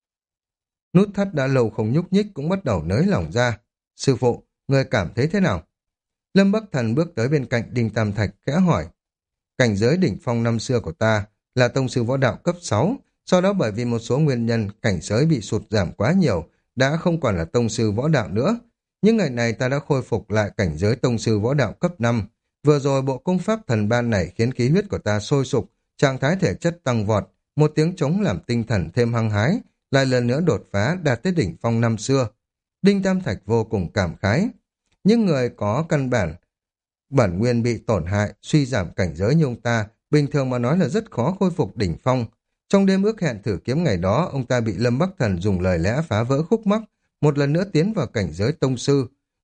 Nút thắt đã lâu không nhúc nhích cũng bắt đầu nới lỏng ra. Sư phụ, người cảm thấy thế nào? Lâm Bắc Thần bước tới bên cạnh Đinh Tam Thạch khẽ hỏi. Cảnh giới đỉnh phong năm xưa của ta là tông sư võ đạo cấp sáu, sau đó bởi vì một số nguyên nhân cảnh giới bị sụt giảm quá nhiều, đã không còn là tông sư võ đạo nữa. Nhưng ngày này ta đã khôi phục lại cảnh giới tông sư võ đạo cấp năm. Vừa rồi bộ công pháp thần ban này khiến khí huyết của ta sôi sục, trạng thái thể chất tăng vọt, một tiếng trống làm tinh thần thêm hăng hái, lại lần nữa đột phá đạt tới đỉnh phong năm xưa. Đinh Tam Thạch vô cùng cảm khái. Những người có căn bản bản nguyên bị tổn hại, suy giảm cảnh giới như ông ta, bình thường mà nói là rất khó khôi phục đỉnh phong. Trong đêm ước hẹn thử kiếm ngày đó, ông ta bị Lâm Bắc Thần dùng lời lẽ phá vỡ khúc mắc, một lần nữa tiến vào cảnh giới tông sư.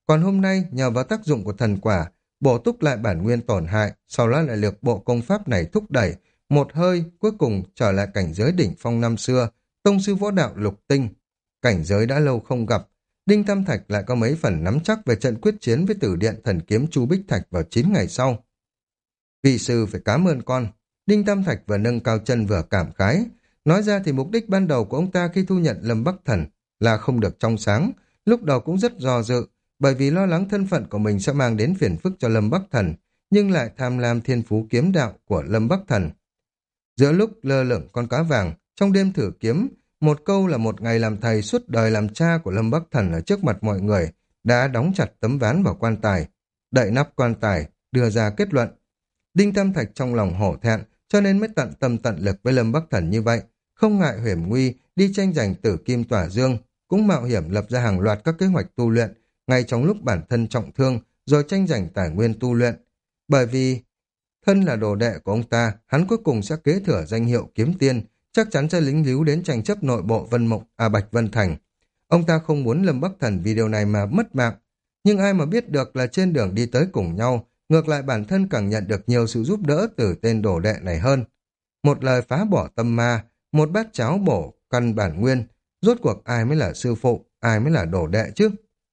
Còn hôm nay, nhờ vào tác dụng của thần quả, bổ túc lại bản nguyên tổn hại, sau đó lại được bộ công pháp này thúc đẩy, một hơi cuối cùng trở lại cảnh giới đỉnh phong năm xưa, tông sư võ đạo lục tinh. Cảnh giới đã lâu không gặp, Đinh Tam Thạch lại có mấy phần nắm chắc về trận quyết chiến với Tử Điện Thần Kiếm Chu Bích Thạch vào chín ngày sau. Vị sư phải cảm ơn con. Đinh Tam Thạch vừa nâng cao chân vừa cảm khái. Nói ra thì mục đích ban đầu của ông ta khi thu nhận Lâm Bắc Thần là không được trong sáng, lúc đầu cũng rất do dự, bởi vì lo lắng thân phận của mình sẽ mang đến phiền phức cho Lâm Bắc Thần, nhưng lại tham lam thiên phú kiếm đạo của Lâm Bắc Thần. Giữa lúc lơ lửng con cá vàng, trong đêm thử kiếm, một câu là một ngày làm thầy suốt đời làm cha của Lâm Bắc Thần ở trước mặt mọi người, đã đóng chặt tấm ván vào quan tài, đậy nắp quan tài, đưa ra kết luận. Đinh Tam Thạch trong lòng hổ thẹn, cho nên mới tận tâm tận lực với Lâm Bắc Thần như vậy, không ngại hiểm nguy, đi tranh giành tử kim tỏa dương, cũng mạo hiểm lập ra hàng loạt các kế hoạch tu luyện, ngay trong lúc bản thân trọng thương, rồi tranh giành tài nguyên tu luyện. Bởi vì thân là đồ đệ của ông ta, hắn cuối cùng sẽ kế thừa danh hiệu kiếm tiên, chắc chắn sẽ lính líu đến tranh chấp nội bộ Vân Mộng, à Bạch Vân Thành. Ông ta không muốn Lâm Bắc Thần vì điều này mà mất mạng, nhưng ai mà biết được là trên đường đi tới cùng nhau, ngược lại bản thân càng nhận được nhiều sự giúp đỡ từ tên đồ đệ này hơn. Một lời phá bỏ tâm ma, một bát cháo bổ căn bản nguyên, rốt cuộc ai mới là sư phụ, ai mới là đồ đệ chứ?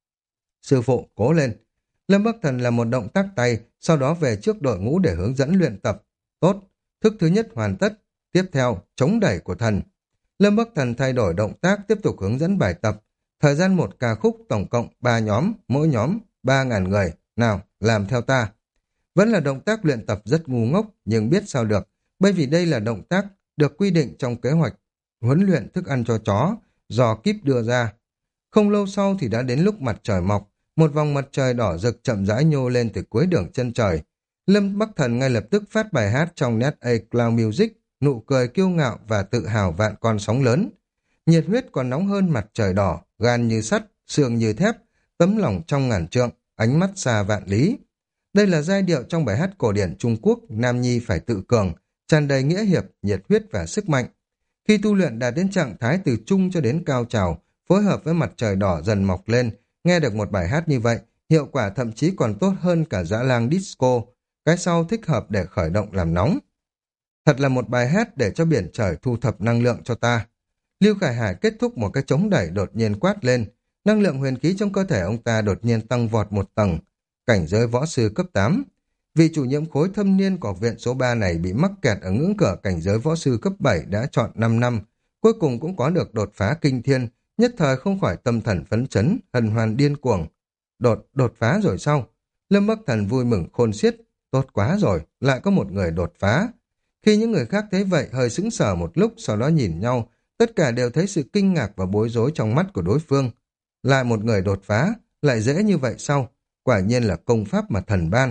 Sư phụ, cố lên. Lâm Bắc Thần là một động tác tay, sau đó về trước đội ngũ để hướng dẫn luyện tập. Tốt, thức thứ nhất hoàn tất. Tiếp theo, chống đẩy của thần. Lâm Bắc Thần thay đổi động tác, tiếp tục hướng dẫn bài tập. Thời gian một ca khúc, tổng cộng ba nhóm, mỗi nhóm ba ngàn người. Nào, làm theo ta. Vẫn là động tác luyện tập rất ngu ngốc, nhưng biết sao được, bởi vì đây là động tác được quy định trong kế hoạch huấn luyện thức ăn cho chó, do kíp đưa ra. Không lâu sau thì đã đến lúc mặt trời mọc, một vòng mặt trời đỏ rực chậm rãi nhô lên từ cuối đường chân trời. Lâm Bắc Thần ngay lập tức phát bài hát trong Net A Cloud Music, nụ cười kiêu ngạo và tự hào vạn con sóng lớn. Nhiệt huyết còn nóng hơn mặt trời đỏ, gan như sắt, xương như thép, tấm lòng trong ngàn trượng, ánh mắt xa vạn lý. Đây là giai điệu trong bài hát cổ điển Trung Quốc, Nam Nhi phải tự cường, tràn đầy nghĩa hiệp, nhiệt huyết và sức mạnh. Khi tu luyện đạt đến trạng thái từ trung cho đến cao trào, phối hợp với mặt trời đỏ dần mọc lên, nghe được một bài hát như vậy, hiệu quả thậm chí còn tốt hơn cả dã lang disco, cái sau thích hợp để khởi động làm nóng. Thật là một bài hát để cho biển trời thu thập năng lượng cho ta. Lưu Khải Hải kết thúc một cái chống đẩy đột nhiên quát lên, năng lượng huyền khí trong cơ thể ông ta đột nhiên tăng vọt một tầng, cảnh giới võ sư cấp tám. Vị chủ nhiệm khối thâm niên của học viện số ba này bị mắc kẹt ở ngưỡng cửa cảnh giới võ sư cấp bảy đã chọn năm năm, cuối cùng cũng có được đột phá kinh thiên, nhất thời không khỏi tâm thần phấn chấn, hân hoan điên cuồng. Đột, đột phá rồi sao? Lâm Bắc Thần vui mừng khôn xiết, tốt quá rồi, lại có một người đột phá. Khi những người khác thấy vậy hơi sững sờ một lúc, sau đó nhìn nhau, tất cả đều thấy sự kinh ngạc và bối rối trong mắt của đối phương. Lại một người đột phá, lại dễ như vậy sao? Quả nhiên là công pháp mà thần ban.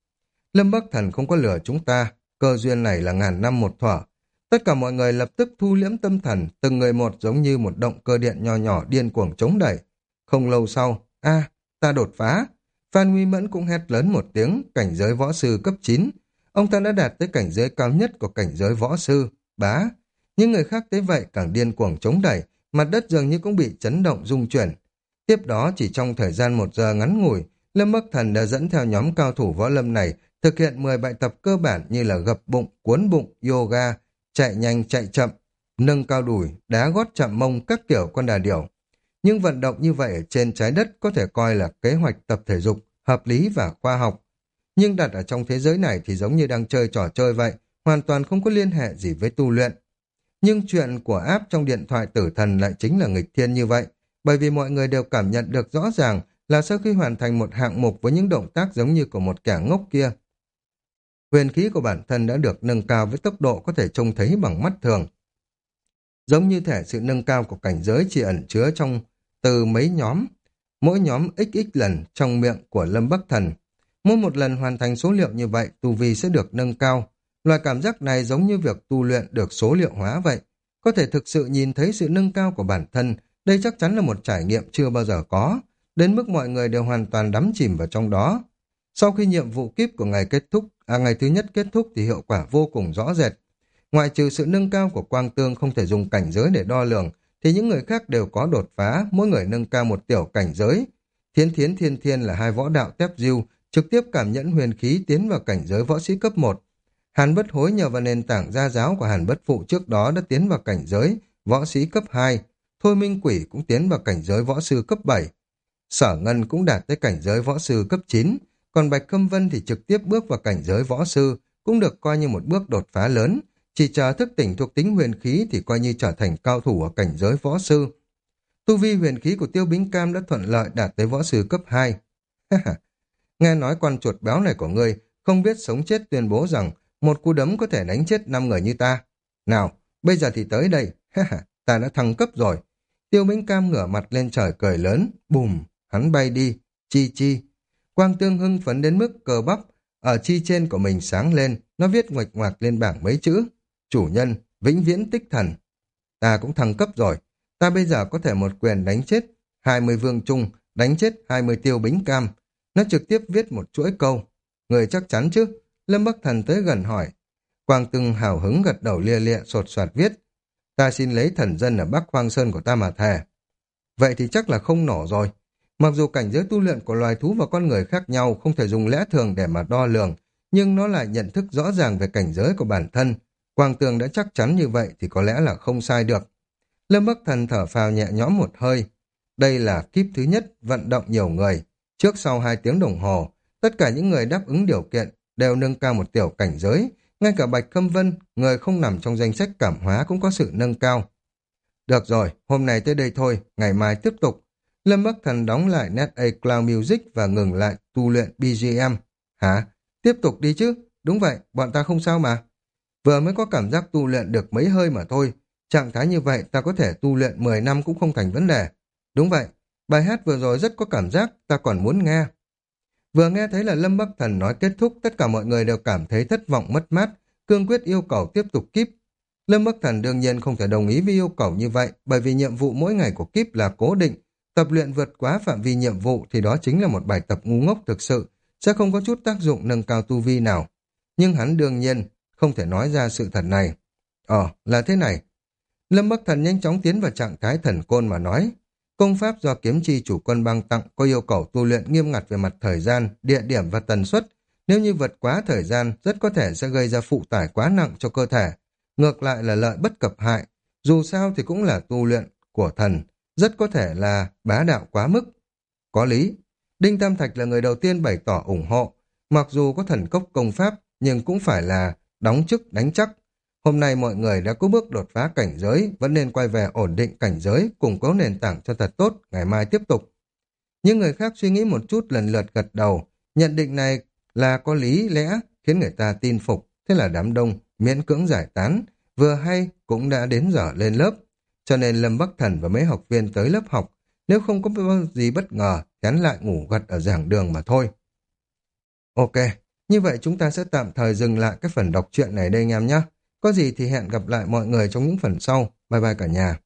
Lâm Bắc Thần không có lừa chúng ta, cơ duyên này là ngàn năm một thuở. Tất cả mọi người lập tức thu liễm tâm thần, từng người một giống như một động cơ điện nho nhỏ điên cuồng chống đẩy. Không lâu sau, a ta đột phá. Phan Nguy Mẫn cũng hét lớn một tiếng, cảnh giới võ sư cấp chín. Ông ta đã đạt tới cảnh giới cao nhất của cảnh giới võ sư, bá. Những người khác thấy vậy càng điên cuồng chống đẩy, mặt đất dường như cũng bị chấn động rung chuyển. Tiếp đó chỉ trong thời gian một giờ ngắn ngủi, Lâm Bắc Thần đã dẫn theo nhóm cao thủ võ lâm này thực hiện mười bài tập cơ bản như là gập bụng, cuốn bụng, yoga, chạy nhanh chạy chậm, nâng cao đùi, đá gót chạm mông các kiểu con đà điểu. Nhưng vận động như vậy ở trên trái đất có thể coi là kế hoạch tập thể dục, hợp lý và khoa học. Nhưng đặt ở trong thế giới này thì giống như đang chơi trò chơi vậy, hoàn toàn không có liên hệ gì với tu luyện. Nhưng chuyện của app trong điện thoại tử thần lại chính là nghịch thiên như vậy, bởi vì mọi người đều cảm nhận được rõ ràng là sau khi hoàn thành một hạng mục với những động tác giống như của một kẻ ngốc kia, huyền khí của bản thân đã được nâng cao với tốc độ có thể trông thấy bằng mắt thường. Giống như thể sự nâng cao của cảnh giới chỉ ẩn chứa trong từ mấy nhóm, mỗi nhóm x x lần trong miệng của Lâm Bắc Thần. Mỗi một lần hoàn thành số liệu như vậy, tu vi sẽ được nâng cao. Loại cảm giác này giống như việc tu luyện được số liệu hóa vậy. Có thể thực sự nhìn thấy sự nâng cao của bản thân, đây chắc chắn là một trải nghiệm chưa bao giờ có, đến mức mọi người đều hoàn toàn đắm chìm vào trong đó. Sau khi nhiệm vụ kíp của ngày kết thúc, à ngày thứ nhất kết thúc thì hiệu quả vô cùng rõ rệt. Ngoại trừ sự nâng cao của Quang Tương không thể dùng cảnh giới để đo lường, thì những người khác đều có đột phá, mỗi người nâng cao một tiểu cảnh giới. Thiến Thiến Thiên Thiên là hai võ đạo tép diêu, trực tiếp cảm nhận huyền khí tiến vào cảnh giới võ sĩ cấp một. Hàn Bất Hối nhờ vào nền tảng gia giáo của Hàn Bất Phụ trước đó đã tiến vào cảnh giới võ sĩ cấp hai. Thôi Minh Quỷ cũng tiến vào cảnh giới võ sư cấp bảy. Sở Ngân cũng đạt tới cảnh giới võ sư cấp chín, còn Bạch Khâm Vân thì trực tiếp bước vào cảnh giới võ sư, cũng được coi như một bước đột phá lớn. Chỉ chờ thức tỉnh thuộc tính huyền khí thì coi như trở thành cao thủ ở cảnh giới võ sư. Tu vi huyền khí của Tiêu Bính Cam đã thuận lợi đạt tới võ sư cấp hai. Nghe nói con chuột béo này của ngươi không biết sống chết tuyên bố rằng một cú đấm có thể đánh chết năm người như ta. Nào, bây giờ thì tới đây, ta đã thăng cấp rồi. Tiêu Bính Cam ngửa mặt lên trời cười lớn, bùm, hắn bay đi, chi chi. Quang Tương hưng phấn đến mức cơ bắp ở chi trên của mình sáng lên, nó viết ngoạch ngoạc lên bảng mấy chữ. Chủ nhân, vĩnh viễn tích thần. Ta cũng thăng cấp rồi, ta bây giờ có thể một quyền đánh chết hai mươi vương trung, đánh chết hai mươi Tiêu Bính Cam. Nó trực tiếp viết một chuỗi câu. Người chắc chắn chứ? Lâm Bắc Thần tới gần hỏi. Quang Tương hào hứng gật đầu lia lịa sột soạt viết. Ta xin lấy thần dân ở Bắc Hoang Sơn của ta mà thề. Vậy thì chắc là không nổ rồi. Mặc dù cảnh giới tu luyện của loài thú và con người khác nhau không thể dùng lẽ thường để mà đo lường, nhưng nó lại nhận thức rõ ràng về cảnh giới của bản thân. Quang Tường đã chắc chắn như vậy thì có lẽ là không sai được. Lâm Bắc Thần thở phào nhẹ nhõm một hơi. Đây là kíp thứ nhất vận động nhiều người. Trước sau hai tiếng đồng hồ, tất cả những người đáp ứng điều kiện đều nâng cao một tiểu cảnh giới. Ngay cả Bạch Khâm Vân, người không nằm trong danh sách cảm hóa cũng có sự nâng cao. Được rồi, hôm nay tới đây thôi, ngày mai tiếp tục. Lâm Bắc Thần đóng lại Net A Cloud Music và ngừng lại tu luyện bê giê em. Hả? Tiếp tục đi chứ? Đúng vậy, bọn ta không sao mà. Vừa mới có cảm giác tu luyện được mấy hơi mà thôi. Trạng thái như vậy ta có thể tu luyện mười năm cũng không thành vấn đề. Đúng vậy, bài hát vừa rồi rất có cảm giác, ta còn muốn nghe. Vừa nghe thấy là Lâm Bắc Thần nói kết thúc, tất cả mọi người đều cảm thấy thất vọng mất mát, cương quyết yêu cầu tiếp tục kíp. Lâm Bắc Thần đương nhiên không thể đồng ý với yêu cầu như vậy, bởi vì nhiệm vụ mỗi ngày của kíp là cố định. Tập luyện vượt quá phạm vi nhiệm vụ thì đó chính là một bài tập ngu ngốc thực sự, sẽ không có chút tác dụng nâng cao tu vi nào. Nhưng hắn đương nhiên không thể nói ra sự thật này. Ờ, là thế này. Lâm Bắc Thần nhanh chóng tiến vào trạng thái thần côn mà nói. Công pháp do kiếm chi chủ quân băng tặng có yêu cầu tu luyện nghiêm ngặt về mặt thời gian, địa điểm và tần suất. Nếu như vượt quá thời gian, rất có thể sẽ gây ra phụ tải quá nặng cho cơ thể. Ngược lại là lợi bất cập hại. Dù sao thì cũng là tu luyện của thần, rất có thể là bá đạo quá mức. Có lý. Đinh Tam Thạch là người đầu tiên bày tỏ ủng hộ. Mặc dù có thần cốc công pháp, nhưng cũng phải là đóng chức đánh chắc. Hôm nay mọi người đã có bước đột phá cảnh giới, vẫn nên quay về ổn định cảnh giới, củng cố nền tảng cho thật tốt, ngày mai tiếp tục. Những người khác suy nghĩ một chút lần lượt gật đầu, nhận định này là có lý lẽ, khiến người ta tin phục, thế là đám đông miễn cưỡng giải tán, vừa hay cũng đã đến giờ lên lớp. Cho nên Lâm Bắc Thần và mấy học viên tới lớp học, nếu không có gì bất ngờ, chán lại ngủ gật ở giảng đường mà thôi. Ok, như vậy chúng ta sẽ tạm thời dừng lại cái phần đọc truyện này đây anh em nhé. Có gì thì hẹn gặp lại mọi người trong những phần sau. Bye bye cả nhà.